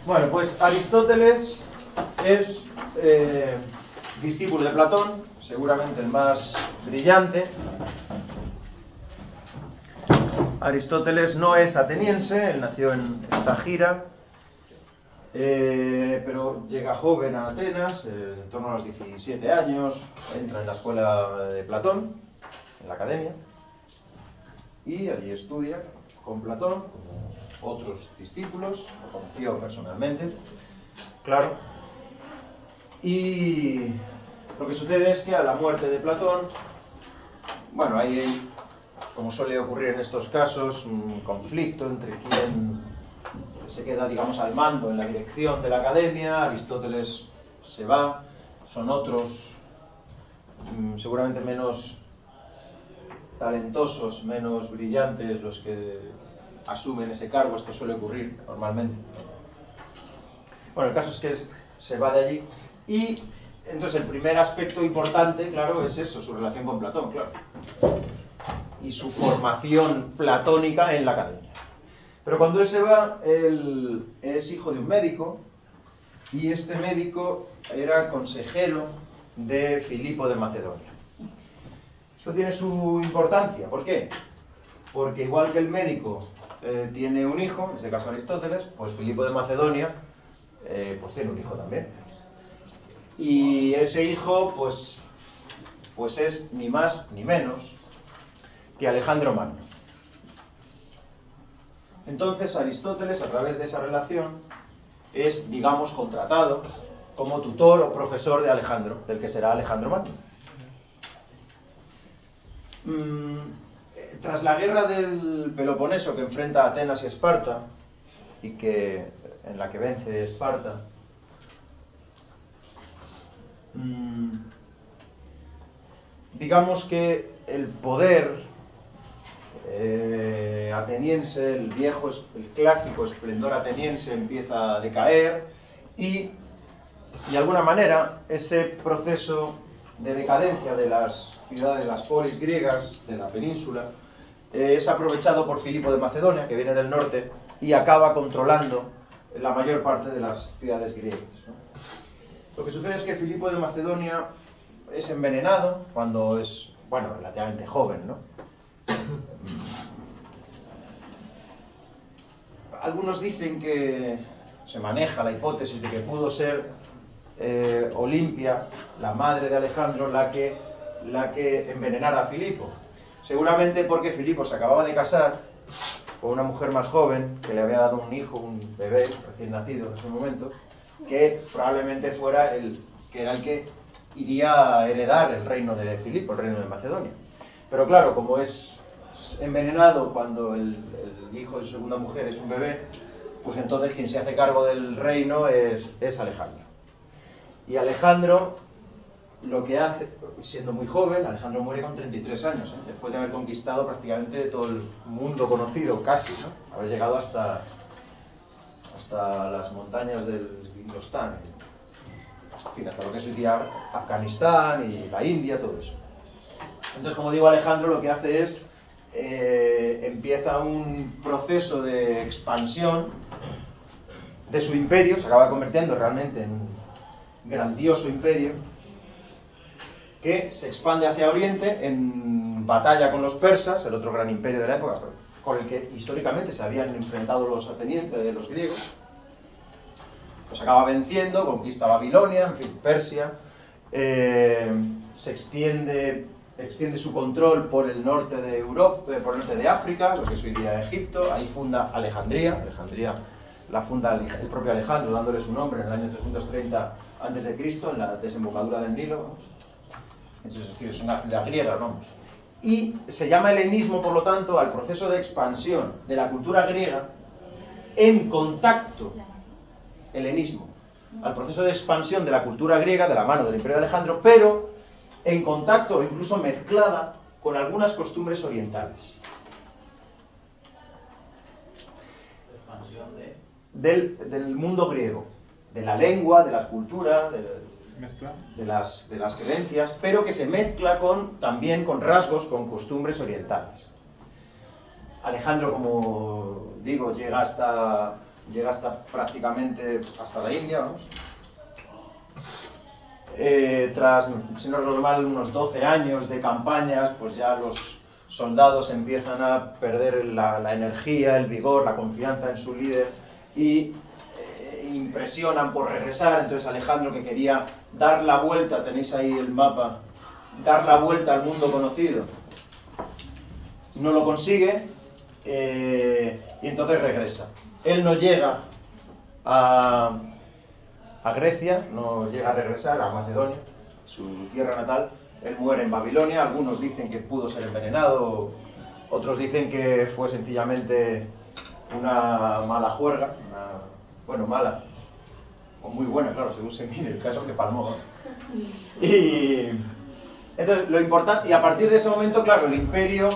Bueno, pues Aristóteles es discípulo de Platón, seguramente el más brillante. Aristóteles no es ateniense, él nació en Estagira, pero llega joven a Atenas, en torno a los 17 años, entra en la escuela de Platón, en la academia, y allí estudia con Platón, como otros discípulos, lo conoció personalmente, claro. Y lo que sucede es que a la muerte de Platón, bueno, hay, como suele ocurrir en estos casos, un conflicto entre quien se queda, digamos, al mando en la dirección de la academia. Aristóteles se va, son otros, seguramente menos talentosos, menos brillantes los que asumen ese cargo. Esto suele ocurrir normalmente. Bueno, el caso es que se va de allí y entonces el primer aspecto importante, claro, es eso, su relación con Platón, claro, y su formación platónica en la academia. Pero cuando él se va, él es hijo de un médico, y este médico era consejero de Filipo de Macedonia. Esto tiene su importancia. ¿Por qué? Porque igual que el médico tiene un hijo, en este caso Aristóteles, pues Filipo de Macedonia pues tiene un hijo también. Y ese hijo pues es ni más ni menos que Alejandro Magno. Entonces Aristóteles, a través de esa relación, es, digamos, contratado como tutor o profesor de Alejandro, del que será Alejandro Magno. Tras la guerra del Peloponeso, que enfrenta a Atenas y Esparta, y en la que vence Esparta, digamos que el poder ateniense, el clásico esplendor ateniense empieza a decaer, y de alguna manera ese proceso de decadencia de las ciudades, de las polis griegas de la península, es aprovechado por Filipo de Macedonia, que viene del norte, y acaba controlando la mayor parte de las ciudades griegas, ¿no? Lo que sucede es que Filipo de Macedonia es envenenado cuando es, bueno, relativamente joven, ¿no? Algunos dicen que se maneja la hipótesis de que pudo ser Olimpia, la madre de Alejandro, la que envenenara a Filipo. Seguramente porque Filipo se acababa de casar con una mujer más joven, que le había dado un hijo, un bebé recién nacido en ese momento, que probablemente fuera el que iría a heredar el reino de Filipo, el reino de Macedonia. Pero claro, como es envenenado cuando el hijo de su segunda mujer es un bebé, pues entonces quien se hace cargo del reino es Alejandro. Y Alejandro lo que hace, siendo muy joven, Alejandro muere con 33 años, después de haber conquistado prácticamente todo el mundo conocido, casi, ¿no? Haber llegado hasta las montañas del Indostán, en fin, hasta lo que es hoy día Afganistán y la India, todo eso. Entonces, como digo, Alejandro lo que hace es empieza un proceso de expansión de su imperio, se acaba convirtiendo realmente en un grandioso imperio que se expande hacia Oriente en batalla con los persas, el otro gran imperio de la época, con el que históricamente se habían enfrentado los atenienses, los griegos. Los acaba venciendo, conquista Babilonia, en fin, Persia, se extiende su control por el norte de Europa, por el norte de África, lo que es hoy día Egipto. Ahí funda Alejandría la funda el propio Alejandro, dándole su nombre en el año 330 a.C., en la desembocadura del Nilo, vamos. Es decir, es una ciudad griega, vamos. Y se llama helenismo, por lo tanto, al proceso de expansión de la cultura griega en contacto, helenismo, al proceso de expansión de la cultura griega de la mano del Imperio de Alejandro, pero en contacto o incluso mezclada con algunas costumbres orientales. Del mundo griego, de la lengua, de la cultura, de las creencias, pero que se mezcla también con rasgos, con costumbres orientales. Alejandro, como digo, llega hasta llega hasta prácticamente hasta la India, vamos. Tras, si no recuerdo mal, unos 12 años de campañas, pues ya los soldados empiezan a perder la energía, el vigor, la confianza en su líder y impresionan por regresar. Entonces Alejandro, que quería dar la vuelta, tenéis ahí el mapa, dar la vuelta al mundo conocido, no lo consigue, y entonces regresa. Él no llega a Grecia, no llega a regresar a Macedonia, su tierra natal. Él muere en Babilonia. Algunos dicen que pudo ser envenenado, otros dicen que fue sencillamente una mala juerga, bueno, mala, o muy buena, claro, según se mire, el caso que palmó, ¿no? Y entonces lo importante, y a partir de ese momento, claro, el imperio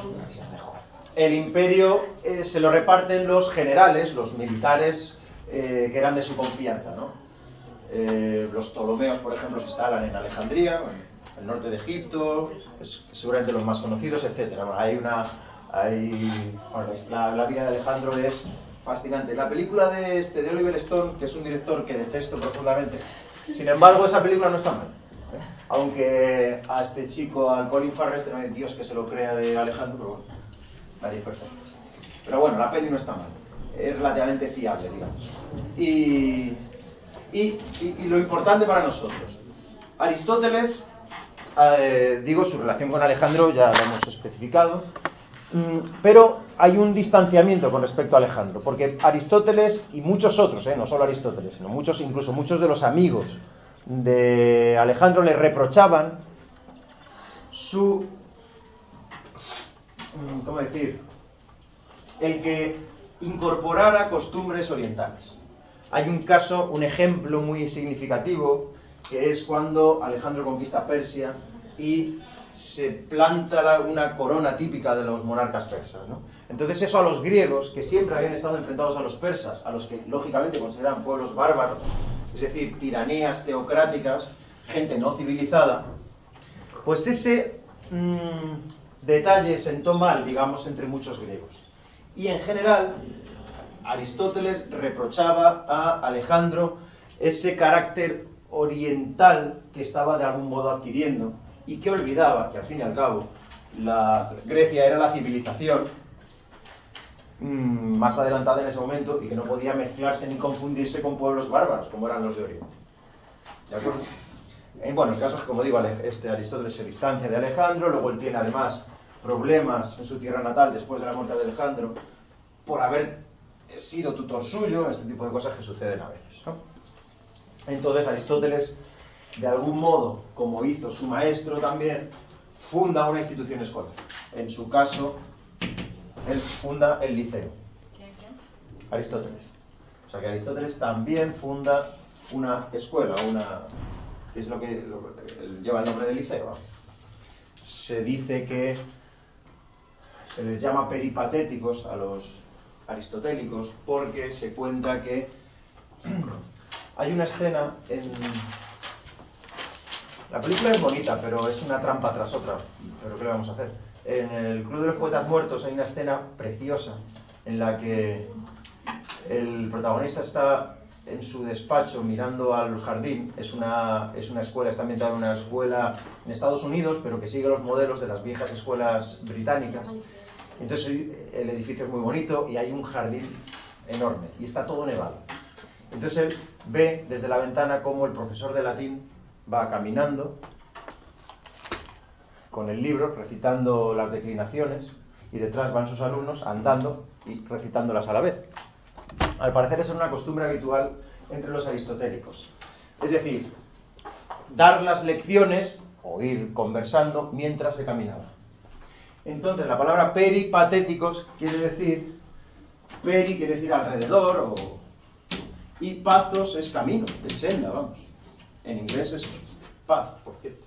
se lo reparten los generales, los militares que eran de su confianza, ¿no? Los Ptolomeos, por ejemplo, se instalan en Alejandría, en el norte de Egipto, es seguramente los más conocidos, etc. Bueno, la vida de Alejandro es fascinante. La película de Oliver Stone, que es un director que detesto profundamente, sin embargo, esa película no está mal. Aunque a este chico, al Colin Farrell, Dios que se lo crea de Alejandro, pero bueno, nadie es perfecto. Pero bueno, la peli no está mal, es relativamente fiable, digamos. Y lo importante para nosotros, Aristóteles, digo, su relación con Alejandro ya lo hemos especificado, pero hay un distanciamiento con respecto a Alejandro, porque Aristóteles y muchos otros, no solo Aristóteles, sino incluso muchos de los amigos de Alejandro le reprochaban su, ¿cómo decir?, el que incorporara costumbres orientales. Hay un caso, un ejemplo muy significativo, que es cuando Alejandro conquista Persia y se planta una corona típica de los monarcas persas, ¿no? Entonces eso a los griegos, que siempre habían estado enfrentados a los persas, a los que lógicamente consideran pueblos bárbaros, es decir, tiranías teocráticas, gente no civilizada, pues ese detalle sentó mal, digamos, entre muchos griegos. Y en general, Aristóteles reprochaba a Alejandro ese carácter oriental que estaba de algún modo adquiriendo y que olvidaba que al fin y al cabo la Grecia era la civilización más adelantada en ese momento y que no podía mezclarse ni confundirse con pueblos bárbaros como eran los de Oriente. ¿De acuerdo? Bueno, el caso es que, como digo, Aristóteles se distancia de Alejandro, luego él tiene además problemas en su tierra natal después de la muerte de Alejandro por haber sido tutor suyo, este tipo de cosas que suceden a veces, ¿no? Entonces Aristóteles, de algún modo, como hizo su maestro también, funda una institución escolar. En su caso, él funda el Liceo. ¿Quién? Aristóteles. O sea que Aristóteles también funda una escuela, que es lo que lleva el nombre de Liceo, ¿no? Se dice que se les llama peripatéticos a los aristotélicos porque se cuenta que hay una escena en... La película es bonita, pero es una trampa tras otra. Pero ¿qué le vamos a hacer? En el Club de los Poetas Muertos hay una escena preciosa en la que el protagonista está en su despacho mirando al jardín. Es una escuela, está ambientada en una escuela en Estados Unidos, pero que sigue los modelos de las viejas escuelas británicas. Entonces el edificio es muy bonito y hay un jardín enorme y está todo nevado. Entonces él ve desde la ventana cómo el profesor de latín va caminando con el libro, recitando las declinaciones, y detrás van sus alumnos andando y recitándolas a la vez. Al parecer esa es una costumbre habitual entre los aristotélicos. Es decir, dar las lecciones o ir conversando mientras se caminaba. Entonces la palabra peripatéticos quiere decir, peri quiere decir alrededor, y pathos es camino, es senda, vamos. En inglés es path, por cierto.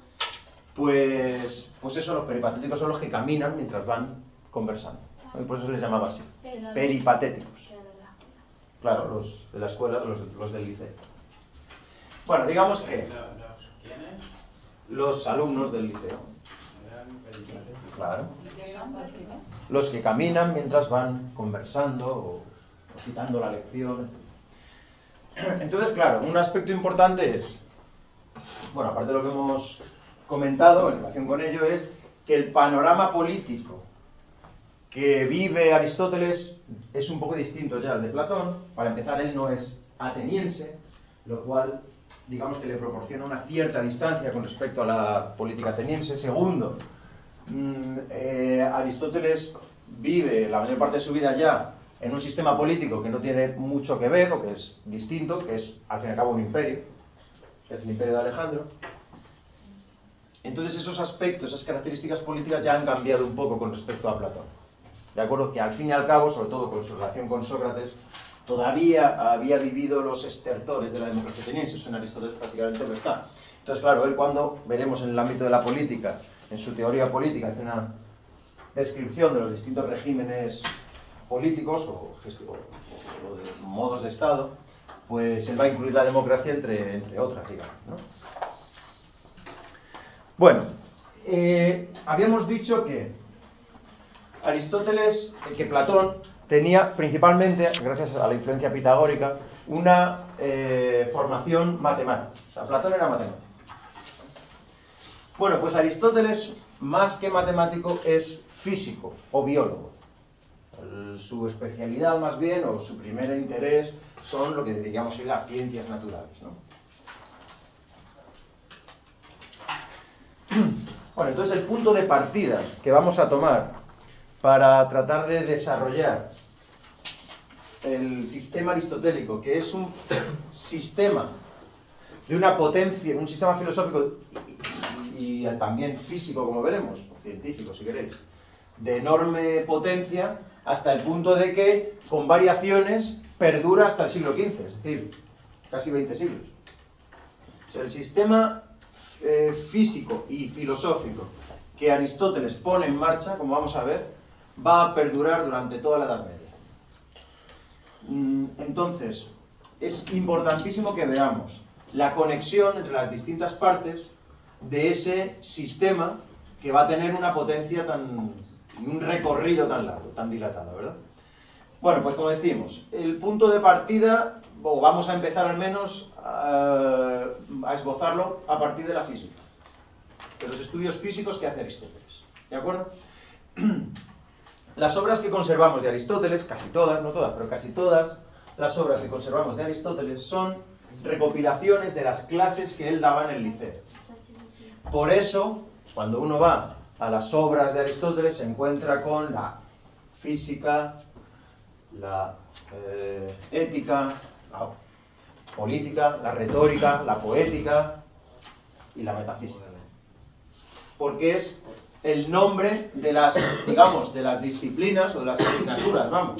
Pues eso, los peripatéticos son los que caminan mientras van conversando, ¿no? Y por eso se les llamaba así, peripatéticos. Claro, los de la escuela, los del liceo. Bueno, digamos que los alumnos del liceo. Claro. Los que caminan mientras van conversando citando la lección. Entonces, claro, un aspecto importante es, bueno, aparte de lo que hemos comentado en relación con ello, es que el panorama político que vive Aristóteles es un poco distinto ya al de Platón. Para empezar, él no es ateniense, lo cual, digamos que le proporciona una cierta distancia con respecto a la política ateniense. Segundo, Aristóteles vive la mayor parte de su vida ya en un sistema político que no tiene mucho que ver, o que es distinto, que es al fin y al cabo un imperio, que es el imperio de Alejandro. Entonces esos aspectos, esas características políticas ya han cambiado un poco con respecto a Platón. De acuerdo que al fin y al cabo, sobre todo con su relación con Sócrates, todavía había vivido los estertores de la democracia ateniense. Eso en Aristóteles prácticamente lo está. Entonces, claro, él cuando veremos en el ámbito de la política, en su teoría política, hace una descripción de los distintos regímenes políticos o de modos de Estado, pues él va a incluir la democracia entre otras, digamos, ¿no? Bueno, habíamos dicho que Aristóteles, que Platón tenía principalmente, gracias a la influencia pitagórica, una formación matemática. O sea, Platón era matemático. Bueno, pues Aristóteles, más que matemático, es físico o biólogo. Su especialidad, más bien, o su primer interés, son lo que diríamos hoy las ciencias naturales, ¿no? Bueno, entonces el punto de partida que vamos a tomar para tratar de desarrollar el sistema aristotélico, que es un sistema de una potencia, un sistema filosófico y también físico, como veremos, o científico si queréis, de enorme potencia, hasta el punto de que con variaciones perdura hasta el siglo XV, es decir, casi 20 siglos. O sea, el sistema físico y filosófico que Aristóteles pone en marcha, como vamos a ver, va a perdurar durante toda la Edad Media. Entonces, es importantísimo que veamos la conexión entre las distintas partes de ese sistema que va a tener una potencia y un recorrido tan largo, tan dilatado, ¿verdad? Bueno, pues como decimos, el punto de partida, o vamos a empezar al menos a esbozarlo a partir de la física, de los estudios físicos que hace Aristóteles, ¿de acuerdo? Las obras que conservamos de Aristóteles, casi todas, no todas, pero casi todas las obras que conservamos de Aristóteles son recopilaciones de las clases que él daba en el liceo. Por eso, cuando uno va a las obras de Aristóteles, se encuentra con la física, la ética, la política, la retórica, la poética y la metafísica. Porque es el nombre de las, digamos, de las disciplinas o de las asignaturas, vamos,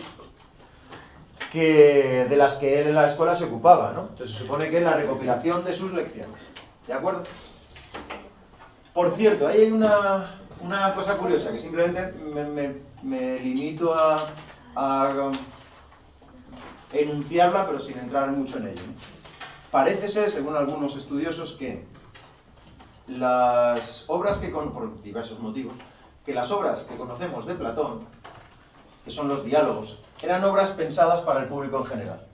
de las que él en la escuela se ocupaba, ¿no? Entonces se supone que es la recopilación de sus lecciones, ¿de acuerdo? Por cierto, hay una cosa curiosa que simplemente me limito a enunciarla, pero sin entrar mucho en ello, ¿no? Parece ser, según algunos estudiosos, que las obras por diversos motivos, que las obras que conocemos de Platón, que son los diálogos, eran obras pensadas para el público en general,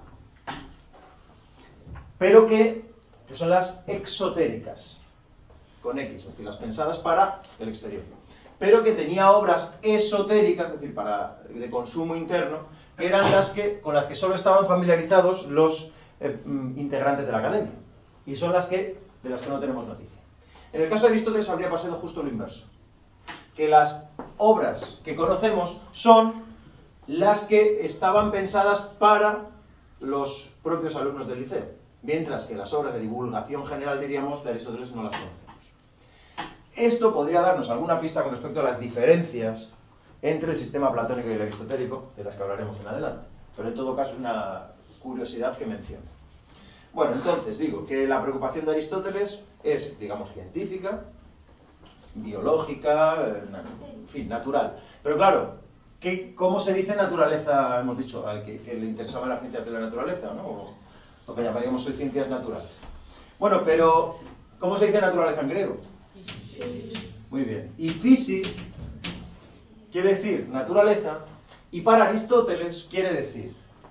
pero que son las exotéricas, con X, es decir, las pensadas para el exterior, pero que tenía obras esotéricas, es decir, de consumo interno, que eran con las que solo estaban familiarizados los integrantes de la academia, y son de las que no tenemos noticia. En el caso de Aristóteles habría pasado justo lo inverso, que las obras que conocemos son las que estaban pensadas para los propios alumnos del liceo, mientras que las obras de divulgación general, diríamos, de Aristóteles no las conocemos. Esto podría darnos alguna pista con respecto a las diferencias entre el sistema platónico y el aristotélico, de las que hablaremos en adelante, pero en todo caso es una curiosidad que menciono. Bueno, entonces digo que la preocupación de Aristóteles es, digamos, científica, biológica, en fin, natural. Pero claro, ¿cómo se dice naturaleza? Hemos dicho que le interesaban las ciencias de la naturaleza, ¿no? O lo que llamaríamos hoy ciencias naturales. Bueno, pero ¿cómo se dice naturaleza en griego? Muy bien. Y physis quiere decir naturaleza, y para Aristóteles quiere decir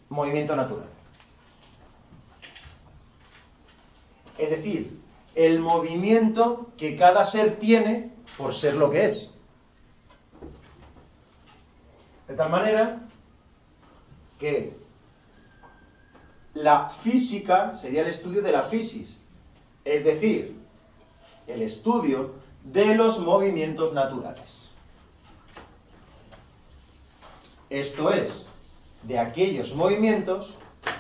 movimiento natural. Es decir, el movimiento que cada ser tiene por ser lo que es. De tal manera que la física sería el estudio de la physis, es decir, el estudio de los movimientos naturales. Esto es, de aquellos movimientos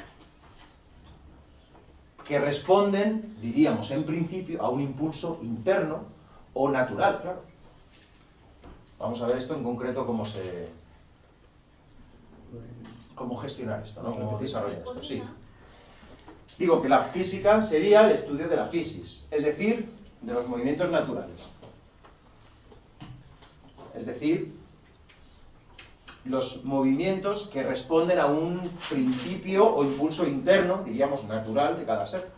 que responden, diríamos en principio, a un impulso interno o natural, claro. Vamos a ver esto en concreto cómo gestionar esto, ¿no? Cómo desarrollar esto, sí. Digo que la física sería el estudio de la physis, es decir, de los movimientos naturales. Es decir, los movimientos que responden a un principio o impulso interno, diríamos natural, de cada ser.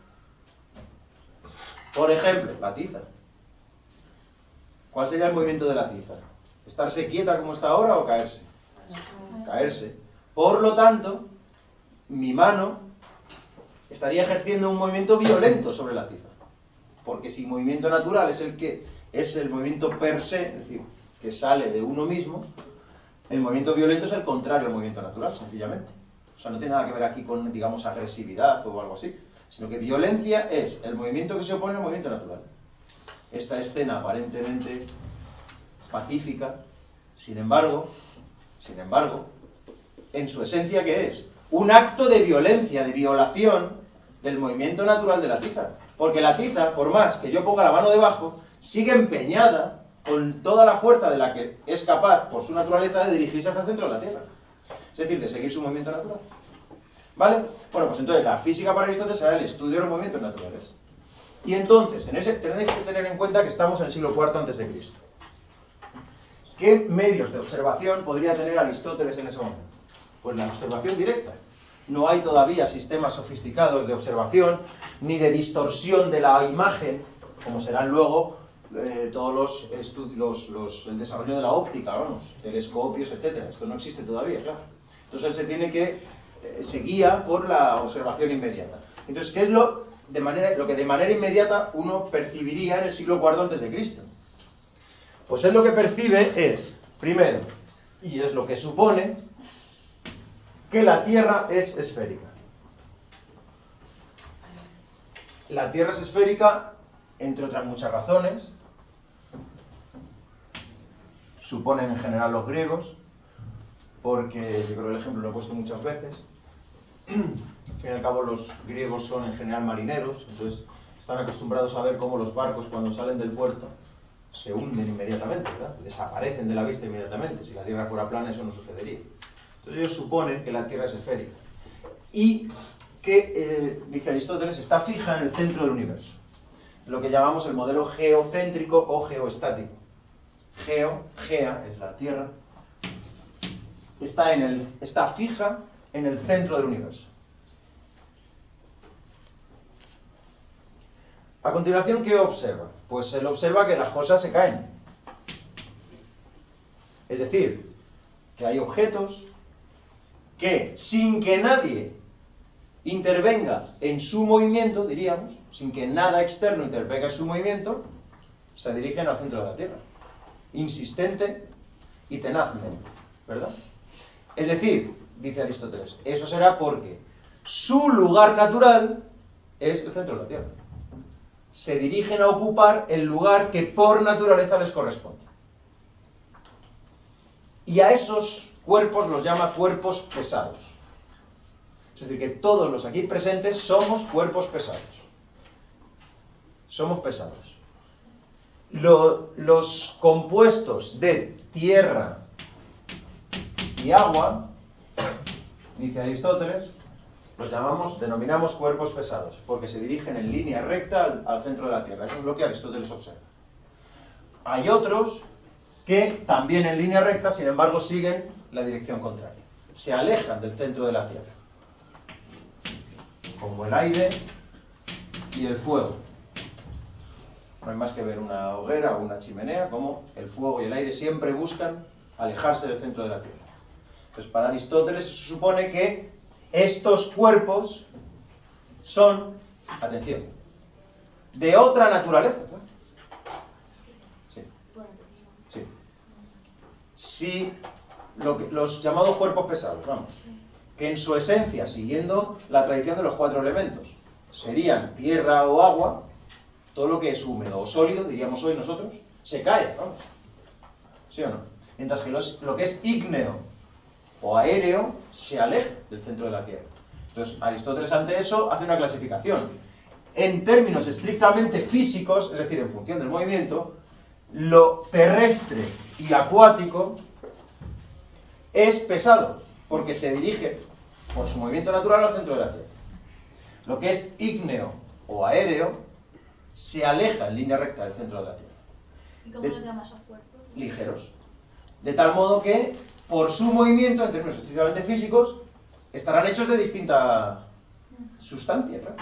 Por ejemplo, la tiza. ¿Cuál sería el movimiento de la tiza? ¿Estarse quieta como está ahora o caerse? Caerse. Por lo tanto, mi mano estaría ejerciendo un movimiento violento sobre la tiza. Porque si movimiento natural es el movimiento per se, es decir, que sale de uno mismo, el movimiento violento es el contrario al movimiento natural, sencillamente. O sea, no tiene nada que ver aquí con, digamos, agresividad o algo así, sino que violencia es el movimiento que se opone al movimiento natural. Esta escena aparentemente pacífica, sin embargo, en su esencia, ¿qué es? Un acto de violencia, de violación del movimiento natural de la tiza. Porque la tiza, por más que yo ponga la mano debajo, sigue empeñada con toda la fuerza de la que es capaz, por su naturaleza, de dirigirse hacia el centro de la Tierra. Es decir, de seguir su movimiento natural. ¿Vale? Bueno, pues entonces la física para Aristóteles será el estudio de los movimientos naturales. Y entonces, tenéis que tener en cuenta que estamos en el siglo IV a.C. ¿Qué medios de observación podría tener Aristóteles en ese momento? Pues la observación directa. No hay todavía sistemas sofisticados de observación, ni de distorsión de la imagen, como serán luego todos los estudios, el desarrollo de la óptica, vamos, telescopios, etcétera. Esto no existe todavía, claro. Entonces él se guía por la observación inmediata. Entonces, ¿qué es lo que de manera inmediata uno percibiría en el siglo IV a.C.? Pues él lo que percibe es, primero, y es lo que supone, que la Tierra es esférica. La Tierra es esférica, entre otras muchas razones, suponen en general los griegos, porque yo creo que el ejemplo lo he puesto muchas veces. Al fin y al cabo los griegos son en general marineros, entonces están acostumbrados a ver cómo los barcos cuando salen del puerto se hunden inmediatamente, ¿verdad? Desaparecen de la vista inmediatamente. Si la Tierra fuera plana eso no sucedería. Entonces ellos suponen que la Tierra es esférica y que, dice Aristóteles, está fija en el centro del universo, lo que llamamos el modelo geocéntrico o geoestático. Gea es la Tierra, está fija en el centro del universo. A continuación, ¿qué observa? Pues él observa que las cosas se caen. Es decir, que hay objetos que, sin que nadie intervenga en su movimiento, diríamos, sin que nada externo intervenga en su movimiento, se dirigen al centro de la Tierra, insistente y tenazmente, ¿verdad? Es decir, dice Aristóteles, eso será porque su lugar natural es el centro de la Tierra. Se dirigen a ocupar el lugar que por naturaleza les corresponde. Y a esos cuerpos los llama cuerpos pesados. Es decir, que todos los aquí presentes somos cuerpos pesados. Somos pesados. Los compuestos de tierra y agua, dice Aristóteles, los denominamos cuerpos pesados, porque se dirigen en línea recta al centro de la Tierra. Eso es lo que Aristóteles observa. Hay otros que también en línea recta, sin embargo, siguen la dirección contraria. Se alejan del centro de la Tierra, como el aire y el fuego. No hay más que ver una hoguera o una chimenea, como el fuego y el aire siempre buscan alejarse del centro de la Tierra. Pues para Aristóteles se supone que estos cuerpos son, atención, de otra naturaleza. Sí. Sí. Si los llamados cuerpos pesados, vamos, que en su esencia, siguiendo la tradición de los 4 elementos, serían tierra o agua, todo lo que es húmedo o sólido, diríamos hoy nosotros, se cae, vamos. ¿Sí o no? Mientras que lo que es ígneo o aéreo se aleja del centro de la Tierra. Entonces, Aristóteles ante eso hace una clasificación. En términos estrictamente físicos, es decir, en función del movimiento, lo terrestre y acuático es pesado, porque se dirige por su movimiento natural al centro de la Tierra. Lo que es ígneo o aéreo se aleja en línea recta del centro de la Tierra. ¿Y cómo los llamas esos cuerpos? Ligeros. De tal modo que, por su movimiento, en términos estrictamente físicos, estarán hechos de distinta sustancia, claro.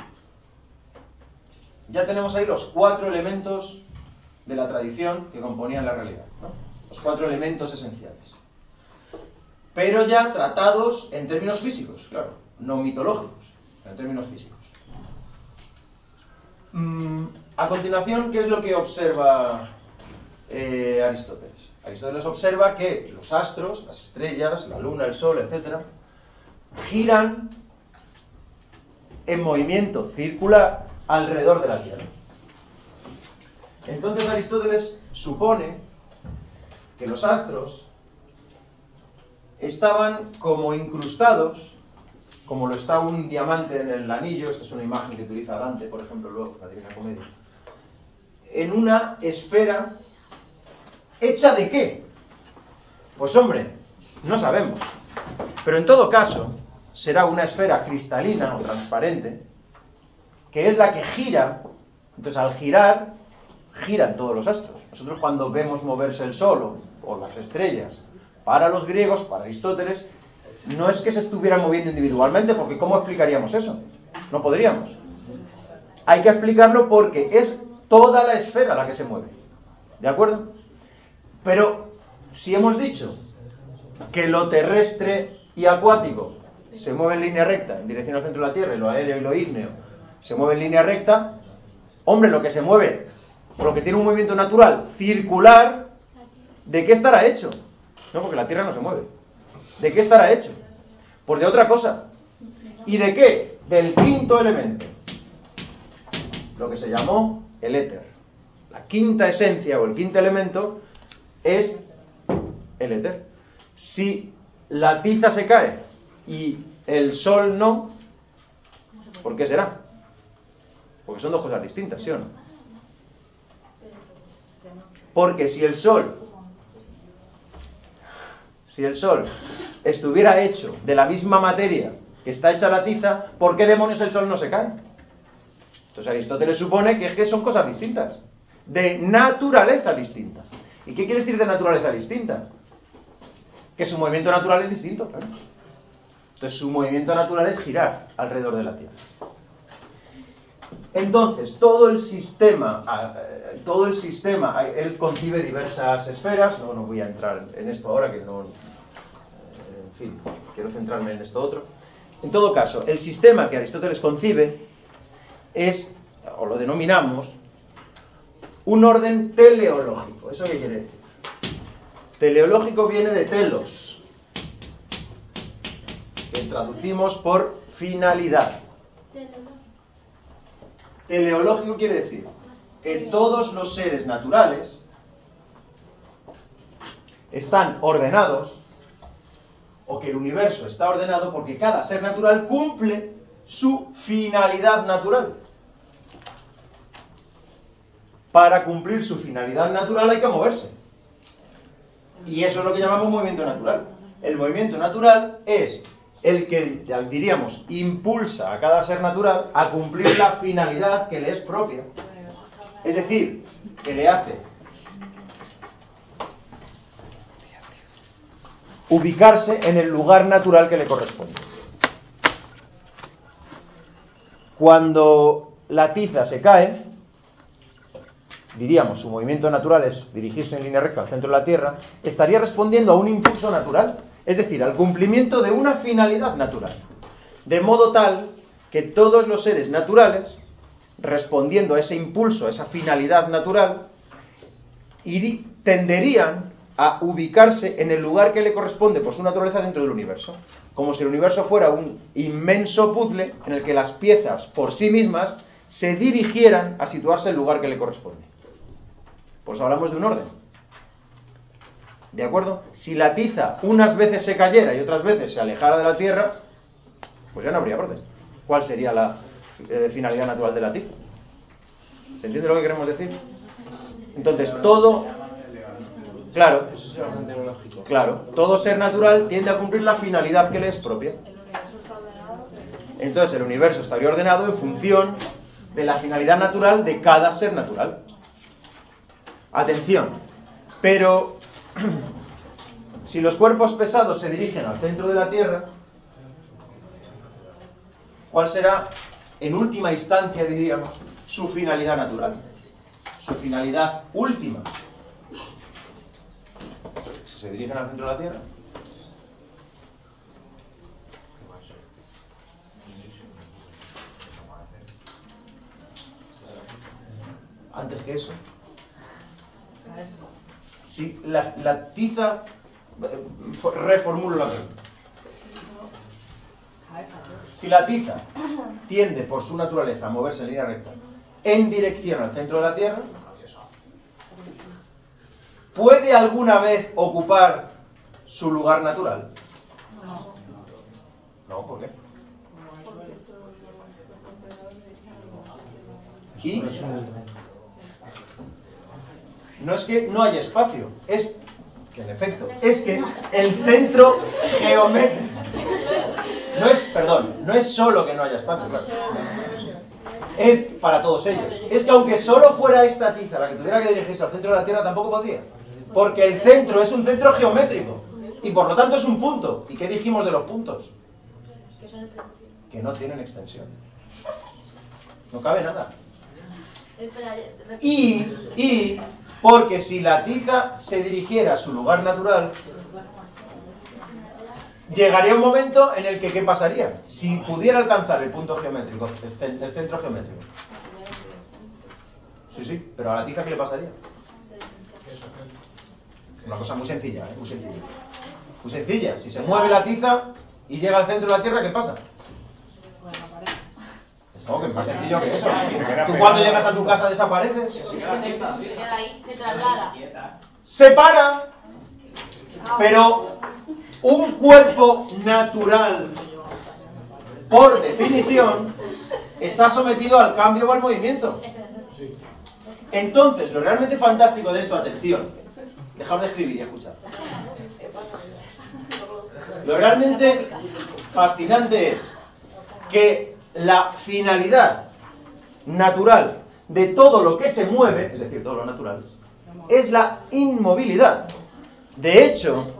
Ya tenemos ahí los 4 elementos de la tradición que componían la realidad, ¿no? Los 4 elementos esenciales. Pero ya tratados en términos físicos, claro, no mitológicos, en términos físicos. A continuación, ¿qué es lo que observa Aristóteles? Aristóteles observa que los astros, las estrellas, la luna, el sol, etc., giran en movimiento circular alrededor de la Tierra. Entonces Aristóteles supone que los astros estaban como incrustados, como lo está un diamante en el anillo, esta es una imagen que utiliza Dante, por ejemplo, luego en la Divina Comedia, en una esfera ¿hecha de qué? Pues hombre, no sabemos. Pero en todo caso, será una esfera cristalina o transparente, que es la que gira. Entonces, al girar, giran todos los astros. Nosotros cuando vemos moverse el Sol o las estrellas, para los griegos, para Aristóteles, no es que se estuvieran moviendo individualmente, porque ¿cómo explicaríamos eso? No podríamos. Hay que explicarlo porque es toda la esfera la que se mueve. ¿De acuerdo? Pero si hemos dicho que lo terrestre y acuático se mueve en línea recta en dirección al centro de la Tierra, y lo aéreo y lo ígneo se mueve en línea recta, hombre, lo que se mueve, o lo que tiene un movimiento natural circular, ¿de qué estará hecho? No, porque la Tierra no se mueve. ¿De qué estará hecho? Pues de otra cosa. ¿Y de qué? Del quinto elemento, lo que se llamó el éter. La quinta esencia o el quinto elemento es el éter. Si la tiza se cae y el sol no, ¿por qué será? Porque son dos cosas distintas, ¿sí o no? Porque si el sol estuviera hecho de la misma materia que está hecha la tiza, ¿por qué demonios el sol no se cae? Entonces Aristóteles supone que es que son cosas distintas, de naturaleza distinta. ¿Y qué quiere decir de naturaleza distinta? Que su movimiento natural es distinto, claro. Entonces su movimiento natural es girar alrededor de la Tierra. Entonces, todo el sistema, él concibe diversas esferas, no voy a entrar en esto ahora, que no, en fin, quiero centrarme en esto otro. En todo caso, el sistema que Aristóteles concibe es, o lo denominamos, un orden teleológico. ¿Eso qué quiere decir? Teleológico viene de telos, que traducimos por finalidad. Teleológico quiere decir que todos los seres naturales están ordenados, o que el universo está ordenado porque cada ser natural cumple su finalidad natural. Para cumplir su finalidad natural hay que moverse. Y eso es lo que llamamos movimiento natural. El movimiento natural es el que, diríamos, impulsa a cada ser natural a cumplir la finalidad que le es propia. Es decir, que le hace ubicarse en el lugar natural que le corresponde. Cuando la tiza se cae, diríamos, su movimiento natural es dirigirse en línea recta al centro de la Tierra, estaría respondiendo a un impulso natural, es decir, al cumplimiento de una finalidad natural. de modo tal que todos los seres naturales, respondiendo a ese impulso, a esa finalidad natural, tenderían a ubicarse en el lugar que le corresponde por su naturaleza dentro del universo, como si el universo fuera un inmenso puzzle en el que las piezas por sí mismas se dirigieran a situarse en el lugar que le corresponde. Por eso hablamos de un orden. ¿De acuerdo? Si la tiza unas veces se cayera y otras veces se alejara de la Tierra, pues ya no habría orden. ¿Cuál sería la finalidad natural de la tiza? ¿Se entiende lo que queremos decir? Entonces, todo... Claro, claro, todo ser natural tiende a cumplir la finalidad que le es propia. Entonces, el universo estaría ordenado en función de la finalidad natural de cada ser natural. Atención, pero si los cuerpos pesados se dirigen al centro de la Tierra, ¿cuál será, en última instancia, diríamos, su finalidad natural? Su finalidad última. Si se dirigen al centro de la Tierra. Antes que eso. Si la tiza... Reformulo la pregunta. Si la tiza tiende por su naturaleza a moverse en línea recta en dirección al centro de la Tierra, ¿puede alguna vez ocupar su lugar natural? No, ¿por qué? Y no es que no haya espacio, es que en efecto, es que el centro geométrico no es solo que no haya espacio, claro. Es para todos ellos. Es que aunque solo fuera esta tiza la que tuviera que dirigirse al centro de la Tierra, tampoco podría. Porque el centro es un centro geométrico y por lo tanto es un punto. ¿Y qué dijimos de los puntos? Que no tienen extensión. No cabe nada. Y porque si la tiza se dirigiera a su lugar natural, llegaría un momento en el que ¿qué pasaría? Si pudiera alcanzar el punto geométrico, el centro geométrico. Sí, pero a la tiza ¿qué le pasaría? Una cosa muy sencilla, muy sencilla. Muy sencilla. Si se mueve la tiza y llega al centro de la Tierra, ¿qué pasa? No, que es más sencillo que eso. ¿Tú cuando llegas a tu casa desapareces? Se traslada. Se para, pero un cuerpo natural, por definición, está sometido al cambio o al movimiento. Entonces, lo realmente fantástico de esto, atención, dejad de escribir y escuchar. Lo realmente fascinante es que la finalidad natural de todo lo que se mueve, es decir, todo lo natural, es la inmovilidad. De hecho,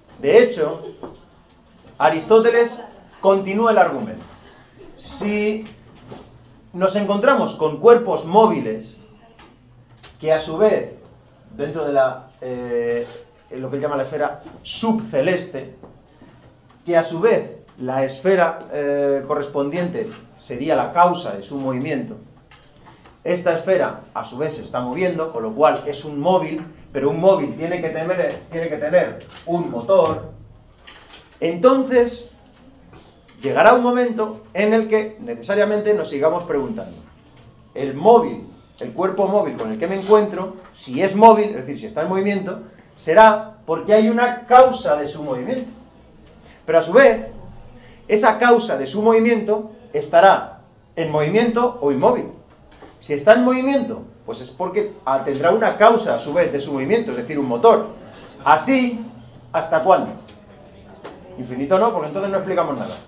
Aristóteles continúa el argumento. Si nos encontramos con cuerpos móviles que a su vez, dentro de lo que él llama la esfera subceleste, que a su vez la esfera correspondiente sería la causa de su movimiento, esta esfera a su vez se está moviendo, con lo cual es un móvil, pero un móvil tiene que tener un motor. Entonces llegará un momento en el que necesariamente nos sigamos preguntando, el móvil, el cuerpo móvil con el que me encuentro, si es móvil, es decir, si está en movimiento, será porque hay una causa de su movimiento. Pero a su vez, esa causa de su movimiento estará en movimiento o inmóvil. Si está en movimiento, pues es porque tendrá una causa a su vez de su movimiento, es decir, un motor. Así, ¿hasta cuándo? Infinito no, porque entonces no explicamos nada.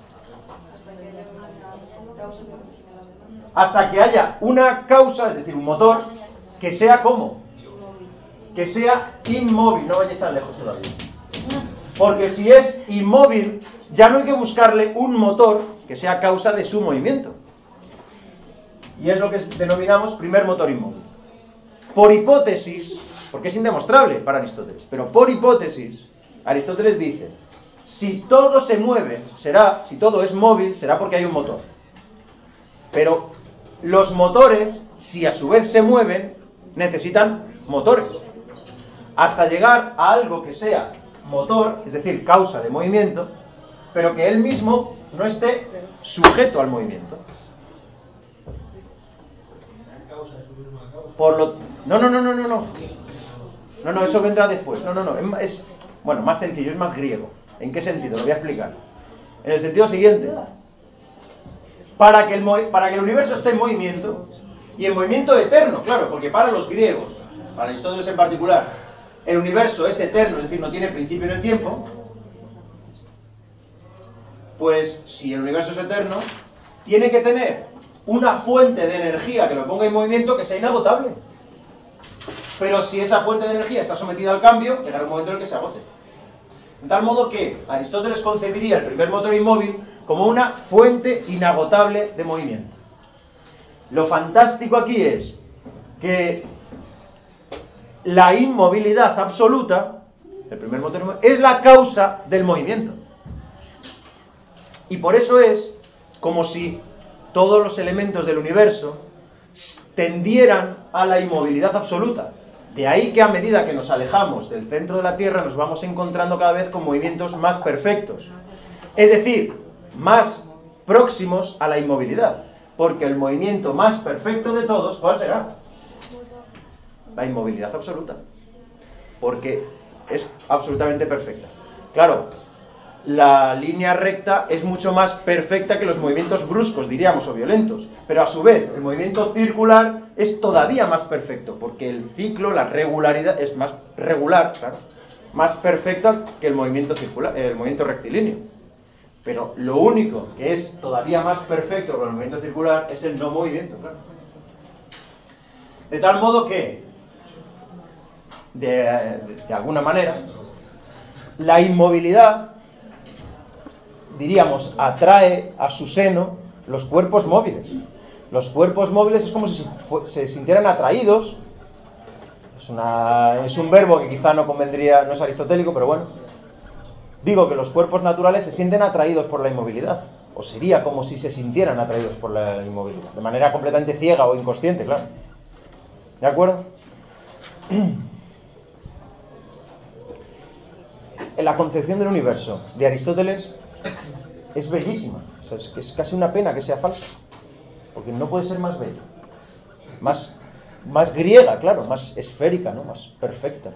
Hasta que haya una causa, es decir, un motor, que sea ¿cómo? Que sea inmóvil, no vayáis tan lejos todavía. Porque si es inmóvil, ya no hay que buscarle un motor que sea causa de su movimiento. Y es lo que denominamos primer motor inmóvil. Por hipótesis, porque es indemostrable para Aristóteles, pero por hipótesis, Aristóteles dice, Si todo se mueve, si todo es móvil, será porque hay un motor. Pero los motores, si a su vez se mueven, necesitan motores. Hasta llegar a algo que sea motor, es decir, causa de movimiento, pero que él mismo no esté sujeto al movimiento. No, eso vendrá después. Es, bueno, más sencillo, es más griego. ¿En qué sentido? Lo voy a explicar. En el sentido siguiente. Para que el universo esté en movimiento, y en movimiento eterno, claro, porque para los griegos, para Aristóteles en particular, el universo es eterno, es decir, no tiene principio en el tiempo, pues si el universo es eterno, tiene que tener una fuente de energía que lo ponga en movimiento que sea inagotable. Pero si esa fuente de energía está sometida al cambio, llegará un momento en el que se agote. De tal modo que Aristóteles concebiría el primer motor inmóvil como una fuente inagotable de movimiento. Lo fantástico aquí es que la inmovilidad absoluta, el primer motor inmóvil, es la causa del movimiento. Y por eso es como si todos los elementos del universo tendieran a la inmovilidad absoluta. De ahí que a medida que nos alejamos del centro de la Tierra nos vamos encontrando cada vez con movimientos más perfectos. Es decir, más próximos a la inmovilidad. Porque el movimiento más perfecto de todos, ¿cuál será? La inmovilidad absoluta. Porque es absolutamente perfecta. Claro, la línea recta es mucho más perfecta que los movimientos bruscos, diríamos, o violentos. Pero a su vez, el movimiento circular es todavía más perfecto, porque el ciclo, la regularidad, es más regular, claro, más perfecta que el movimiento circular, el movimiento rectilíneo. Pero lo único que es todavía más perfecto que el movimiento circular es el no movimiento, claro. De tal modo que, de alguna manera, la inmovilidad, diríamos, atrae a su seno los cuerpos móviles. Los cuerpos móviles es como si se sintieran atraídos. Es un verbo que quizá no convendría, no es aristotélico, pero bueno. Digo que los cuerpos naturales se sienten atraídos por la inmovilidad. O sería como si se sintieran atraídos por la inmovilidad. De manera completamente ciega o inconsciente, claro. ¿De acuerdo? La concepción del universo de Aristóteles es bellísima. O sea, es casi una pena que sea falsa. Porque no puede ser más bella. Más griega, claro, más esférica, ¿no? Más perfecta.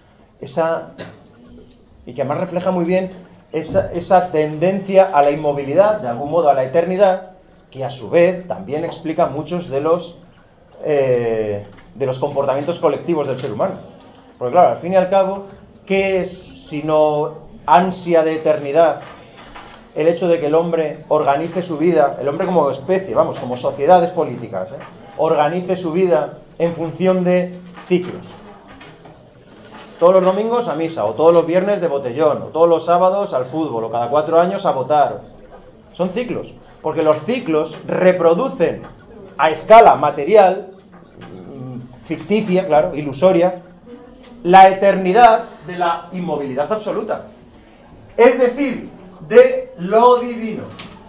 Y que además refleja muy bien esa tendencia a la inmovilidad, de algún modo a la eternidad, que a su vez también explica muchos de los comportamientos colectivos del ser humano. Porque claro, al fin y al cabo, ¿qué es sino ansia de eternidad? El hecho de que el hombre organice su vida, el hombre como especie, vamos, como sociedades políticas, organice su vida en función de ciclos. Todos los domingos a misa, o todos los viernes de botellón, o todos los sábados al fútbol, o cada 4 años a votar. Son ciclos, porque los ciclos reproducen a escala material, ficticia, claro, ilusoria, la eternidad de la inmovilidad absoluta. Es decir, de lo divino.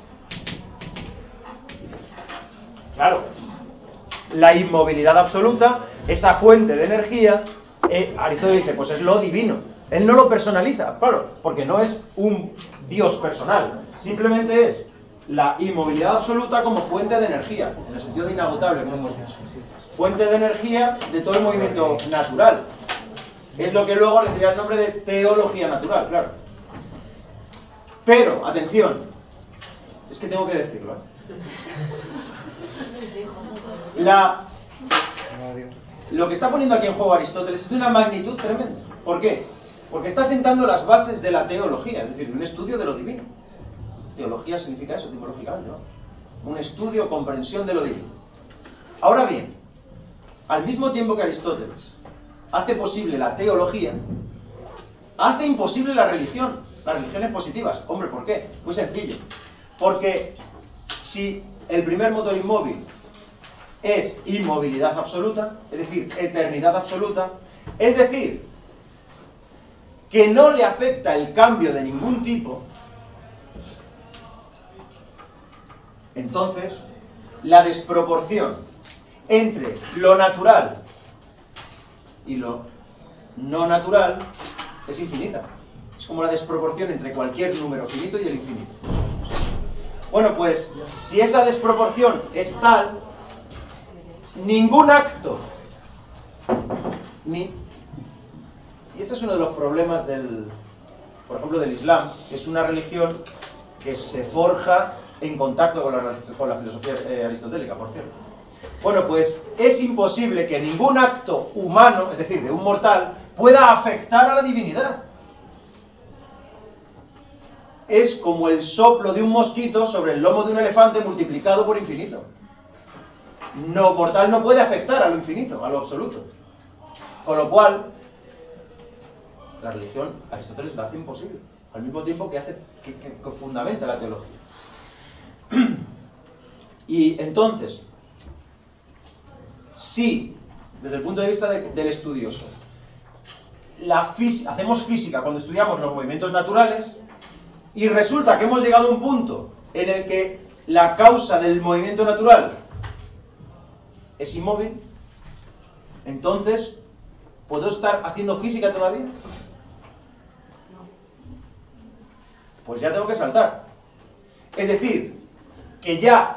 Claro, la inmovilidad absoluta, esa fuente de energía, Aristóteles dice, pues es lo divino. Él no lo personaliza, claro, porque no es un Dios personal, simplemente es la inmovilidad absoluta como fuente de energía, en el sentido de inagotable, como hemos dicho. Fuente de energía de todo el movimiento natural. Es lo que luego recibe el nombre de teología natural, claro. Pero, atención, es que tengo que decirlo. Lo que está poniendo aquí en juego Aristóteles es de una magnitud tremenda. ¿Por qué? Porque está sentando las bases de la teología, es decir, de un estudio de lo divino. Teología significa eso, etimológicamente, ¿no? Un estudio, comprensión de lo divino. Ahora bien, al mismo tiempo que Aristóteles hace posible la teología, hace imposible la religión, las religiones positivas. Hombre, ¿por qué? Muy sencillo. Porque si el primer motor inmóvil es inmovilidad absoluta, es decir, eternidad absoluta, es decir, que no le afecta el cambio de ningún tipo, entonces la desproporción entre lo natural y lo no natural es infinita. Es como la desproporción entre cualquier número finito y el infinito. Bueno, pues si esa desproporción es tal, ningún acto, y este es uno de los problemas por ejemplo, del Islam, que es una religión que se forja en contacto con la filosofía aristotélica, por cierto. Bueno, pues es imposible que ningún acto humano, es decir, de un mortal, pueda afectar a la divinidad. Es como el soplo de un mosquito sobre el lomo de un elefante multiplicado por infinito. No, mortal no puede afectar a lo infinito, a lo absoluto. Con lo cual, la religión, Aristóteles la hace imposible, al mismo tiempo que fundamenta la teología. Y entonces, si, desde el punto de vista del estudioso, hacemos física cuando estudiamos los movimientos naturales, y resulta que hemos llegado a un punto en el que la causa del movimiento natural es inmóvil, entonces, ¿puedo estar haciendo física todavía? Pues ya tengo que saltar. Es decir, que ya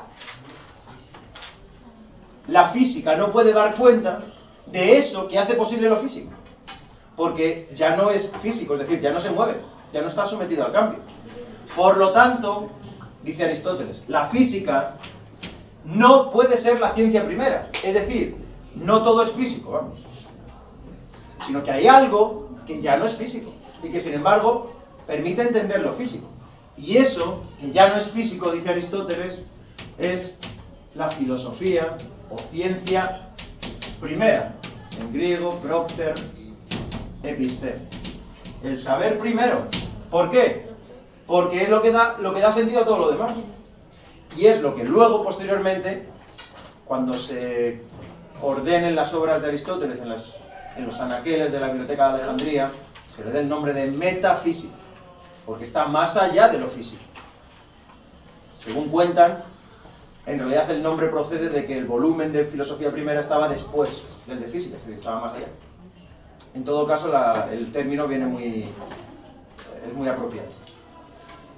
la física no puede dar cuenta de eso que hace posible lo físico. Porque ya no es físico, es decir, ya no se mueve, ya no está sometido al cambio. Por lo tanto, dice Aristóteles, la física no puede ser la ciencia primera. Es decir, no todo es físico, vamos. Sino que hay algo que ya no es físico y que, sin embargo, permite entender lo físico. Y eso, que ya no es físico, dice Aristóteles, es la filosofía o ciencia primera. En griego, propter, episte. El saber primero. ¿Por qué? Porque es lo que da sentido a todo lo demás. Y es lo que luego, posteriormente, cuando se ordenen las obras de Aristóteles en los anaqueles de la Biblioteca de Alejandría, se le da el nombre de metafísica, porque está más allá de lo físico. Según cuentan, en realidad el nombre procede de que el volumen de filosofía primera estaba después del de física, es decir, estaba más allá. En todo caso, el término es muy apropiado.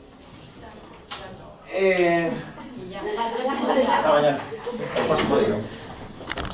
Hasta mañana. El próximo día.